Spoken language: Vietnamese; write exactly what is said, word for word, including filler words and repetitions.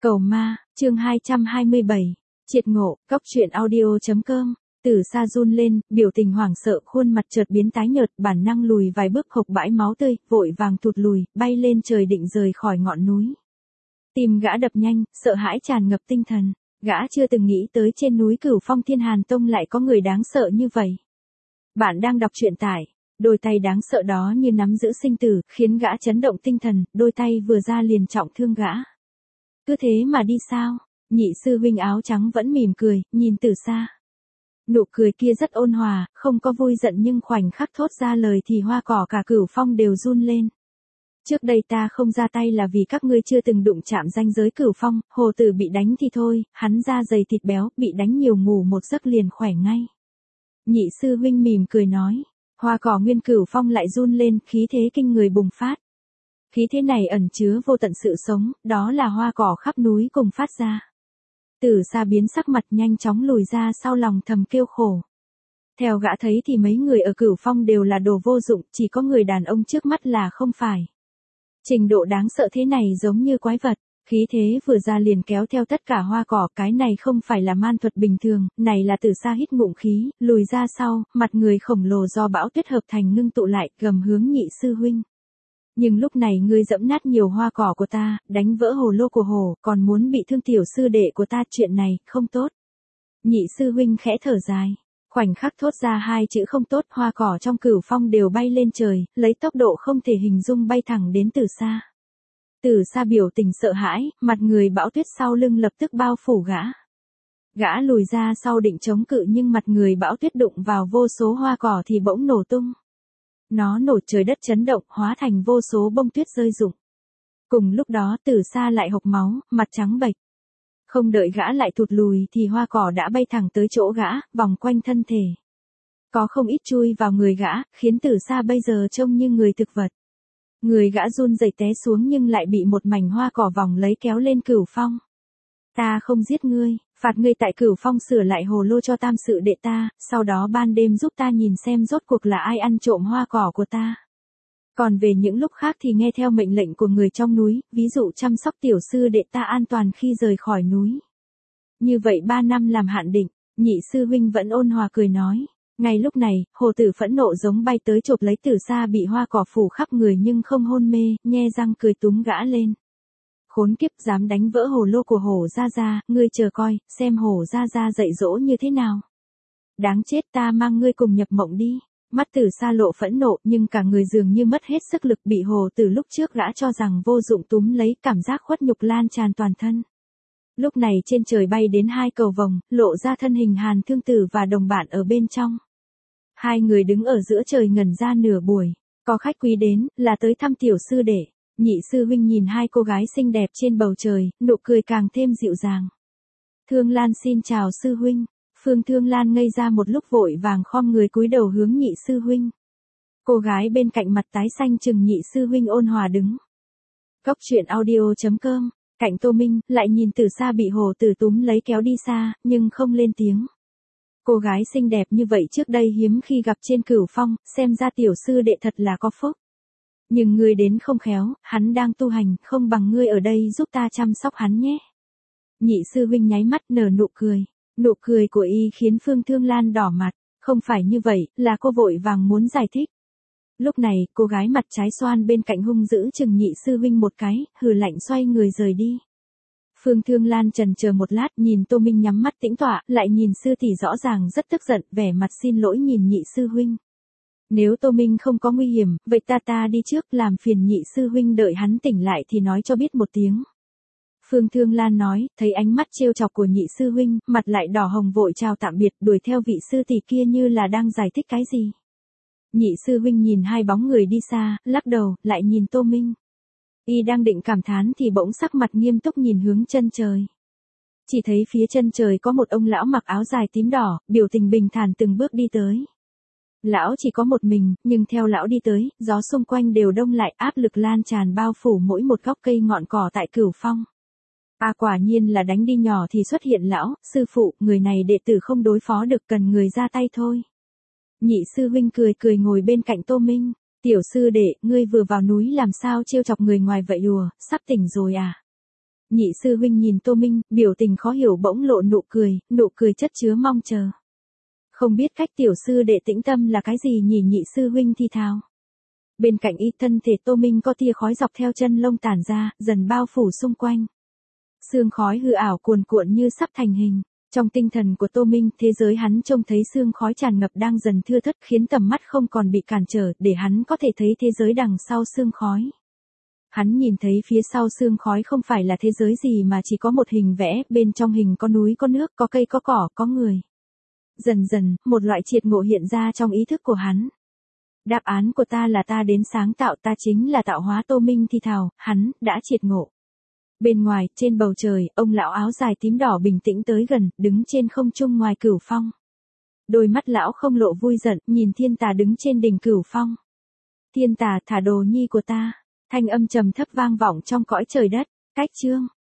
Cầu ma, chương hai trăm hai mươi bảy. Triệt ngộ, cóc truyện audio.com. Tử Sa run lên, biểu tình hoảng sợ, khuôn mặt chợt biến tái nhợt, bản năng lùi vài bước hộc bãi máu tươi, vội vàng thụt lùi, bay lên trời định rời khỏi ngọn núi. Tim gã đập nhanh, sợ hãi tràn ngập tinh thần. Gã chưa từng nghĩ tới trên núi Cửu Phong Thiên Hàn Tông lại có người đáng sợ như vậy. Bạn đang đọc truyện tại, đôi tay đáng sợ đó như nắm giữ sinh tử, khiến gã chấn động tinh thần, đôi tay vừa ra liền trọng thương gã. Cứ thế mà đi sao? Nhị sư huynh áo trắng vẫn mỉm cười, nhìn Tử Sa. Nụ cười kia rất ôn hòa, không có vui giận nhưng khoảnh khắc thốt ra lời thì hoa cỏ cả Cửu Phong đều run lên. Trước đây ta không ra tay là vì các ngươi chưa từng đụng chạm ranh giới Cửu Phong, hồ tử bị đánh thì thôi, hắn da dày thịt béo, bị đánh nhiều ngủ một giấc liền khỏe ngay. Nhị sư huynh mỉm cười nói, hoa cỏ nguyên Cửu Phong lại run lên, khí thế kinh người bùng phát. Khí thế này ẩn chứa vô tận sự sống, đó là hoa cỏ khắp núi cùng phát ra. Tử Sa biến sắc mặt nhanh chóng lùi ra sau lòng thầm kêu khổ. Theo gã thấy thì mấy người ở Cửu Phong đều là đồ vô dụng, chỉ có người đàn ông trước mắt là không phải. Trình độ đáng sợ thế này giống như quái vật, khí thế vừa ra liền kéo theo tất cả hoa cỏ, cái này không phải là man thuật bình thường, này là Tử Sa hít ngụm khí, lùi ra sau, mặt người khổng lồ do bão tuyết hợp thành ngưng tụ lại, gầm hướng nhị sư huynh. Nhưng lúc này ngươi dẫm nát nhiều hoa cỏ của ta, đánh vỡ hồ lô của hồ, còn muốn bị thương tiểu sư đệ của ta, chuyện này, không tốt. Nhị sư huynh khẽ thở dài. Khoảnh khắc thốt ra hai chữ không tốt, hoa cỏ trong Cửu Phong đều bay lên trời, lấy tốc độ không thể hình dung bay thẳng đến Tử Sa. Tử Sa biểu tình sợ hãi, mặt người bão tuyết sau lưng lập tức bao phủ gã. Gã lùi ra sau định chống cự nhưng mặt người bão tuyết đụng vào vô số hoa cỏ thì bỗng nổ tung. Nó nổ trời đất chấn động, hóa thành vô số bông tuyết rơi rụng. Cùng lúc đó Tử Sa lại hộc máu, mặt trắng bệch. Không đợi gã lại thụt lùi thì hoa cỏ đã bay thẳng tới chỗ gã, vòng quanh thân thể. Có không ít chui vào người gã, khiến Tử Sa bây giờ trông như người thực vật. Người gã run rẩy té xuống nhưng lại bị một mảnh hoa cỏ vòng lấy kéo lên Cửu Phong. Ta không giết ngươi, phạt ngươi tại Cửu Phong sửa lại hồ lô cho tam sự đệ ta, sau đó ban đêm giúp ta nhìn xem rốt cuộc là ai ăn trộm hoa cỏ của ta. Còn về những lúc khác thì nghe theo mệnh lệnh của người trong núi, ví dụ chăm sóc tiểu sư đệ ta an toàn khi rời khỏi núi. Như vậy ba năm làm hạn định, nhị sư huynh vẫn ôn hòa cười nói. Ngay lúc này, hồ tử phẫn nộ giống bay tới chộp lấy Tử Sa bị hoa cỏ phủ khắp người nhưng không hôn mê, nhe răng cười túm gã lên. Khốn kiếp, dám đánh vỡ hồ lô của hổ gia gia, ngươi chờ coi, xem hổ gia gia dạy dỗ như thế nào. Đáng chết, ta mang ngươi cùng nhập mộng đi. Mắt Tử Sa lộ phẫn nộ nhưng cả người dường như mất hết sức lực, bị hồ tử lúc trước gã cho rằng vô dụng túm lấy, cảm giác khuất nhục lan tràn toàn thân. Lúc này trên trời bay đến hai cầu vồng, lộ ra thân hình Hàn Thương Tử và đồng bạn ở bên trong. Hai người đứng ở giữa trời ngẩn ra nửa buổi, có khách quý đến, là tới thăm tiểu sư đệ. Nhị sư huynh nhìn hai cô gái xinh đẹp trên bầu trời, nụ cười càng thêm dịu dàng. Thương Lan xin chào sư huynh. Phương Thương Lan ngây ra một lúc vội vàng khom người cúi đầu hướng nhị sư huynh. Cô gái bên cạnh mặt tái xanh chừng nhị sư huynh ôn hòa đứng. Cóc truyện audio.com. Cạnh Tô Minh, lại nhìn Tử Sa bị hồ tử túm lấy kéo đi xa, nhưng không lên tiếng. Cô gái xinh đẹp như vậy trước đây hiếm khi gặp trên Cửu Phong, xem ra tiểu sư đệ thật là có phúc. Nhưng ngươi đến không khéo, hắn đang tu hành, không bằng ngươi ở đây giúp ta chăm sóc hắn nhé. Nhị sư huynh nháy mắt nở nụ cười. Nụ cười của y khiến Phương Thương Lan đỏ mặt, không phải như vậy, là cô vội vàng muốn giải thích. Lúc này, cô gái mặt trái xoan bên cạnh hung dữ chừng nhị sư huynh một cái, hừ lạnh xoay người rời đi. Phương Thương Lan chần chờ một lát, nhìn Tô Minh nhắm mắt tĩnh tọa, lại nhìn sư tỷ rõ ràng rất tức giận, vẻ mặt xin lỗi nhìn nhị sư huynh. Nếu Tô Minh không có nguy hiểm, vậy ta ta đi trước, làm phiền nhị sư huynh đợi hắn tỉnh lại thì nói cho biết một tiếng. Phương Thương Lan nói, thấy ánh mắt trêu chọc của nhị sư huynh, mặt lại đỏ hồng vội chào tạm biệt, đuổi theo vị sư tỷ kia như là đang giải thích cái gì. Nhị sư huynh nhìn hai bóng người đi xa, lắc đầu, lại nhìn Tô Minh. Y đang định cảm thán thì bỗng sắc mặt nghiêm túc nhìn hướng chân trời. Chỉ thấy phía chân trời có một ông lão mặc áo dài tím đỏ, biểu tình bình thản từng bước đi tới. Lão chỉ có một mình, nhưng theo lão đi tới, gió xung quanh đều đông lại, áp lực lan tràn bao phủ mỗi một góc cây ngọn cỏ tại Cửu Phong. À quả nhiên là đánh đi nhỏ thì xuất hiện lão, sư phụ, người này đệ tử không đối phó được, cần người ra tay thôi. Nhị sư huynh cười cười ngồi bên cạnh Tô Minh. Tiểu sư đệ, ngươi vừa vào núi làm sao trêu chọc người ngoài vậy đùa, sắp tỉnh rồi à? Nhị sư huynh nhìn Tô Minh, biểu tình khó hiểu bỗng lộ nụ cười, nụ cười chất chứa mong chờ. Không biết cách tiểu sư đệ tĩnh tâm là cái gì nhỉ, nhị sư huynh thi thào. Bên cạnh y, thân thể Tô Minh có tia khói dọc theo chân lông tản ra, dần bao phủ xung quanh. Sương khói hư ảo cuồn cuộn như sắp thành hình. Trong tinh thần của Tô Minh, thế giới hắn trông thấy sương khói tràn ngập đang dần thưa thớt, khiến tầm mắt không còn bị cản trở, để hắn có thể thấy thế giới đằng sau sương khói. Hắn nhìn thấy phía sau sương khói không phải là thế giới gì mà chỉ có một hình vẽ, bên trong hình có núi có nước, có cây có cỏ, có người. Dần dần, một loại triệt ngộ hiện ra trong ý thức của hắn. Đáp án của ta là ta đến sáng tạo, ta chính là tạo hóa. Tô Minh thì thào, hắn đã triệt ngộ. Bên ngoài, trên bầu trời, ông lão áo dài tím đỏ bình tĩnh tới gần, đứng trên không trung ngoài Cửu Phong. Đôi mắt lão không lộ vui giận, nhìn Thiên Tà đứng trên đỉnh Cửu Phong. Thiên Tà, thả đồ nhi của ta. Thanh âm trầm thấp vang vọng trong cõi trời đất. Cách chương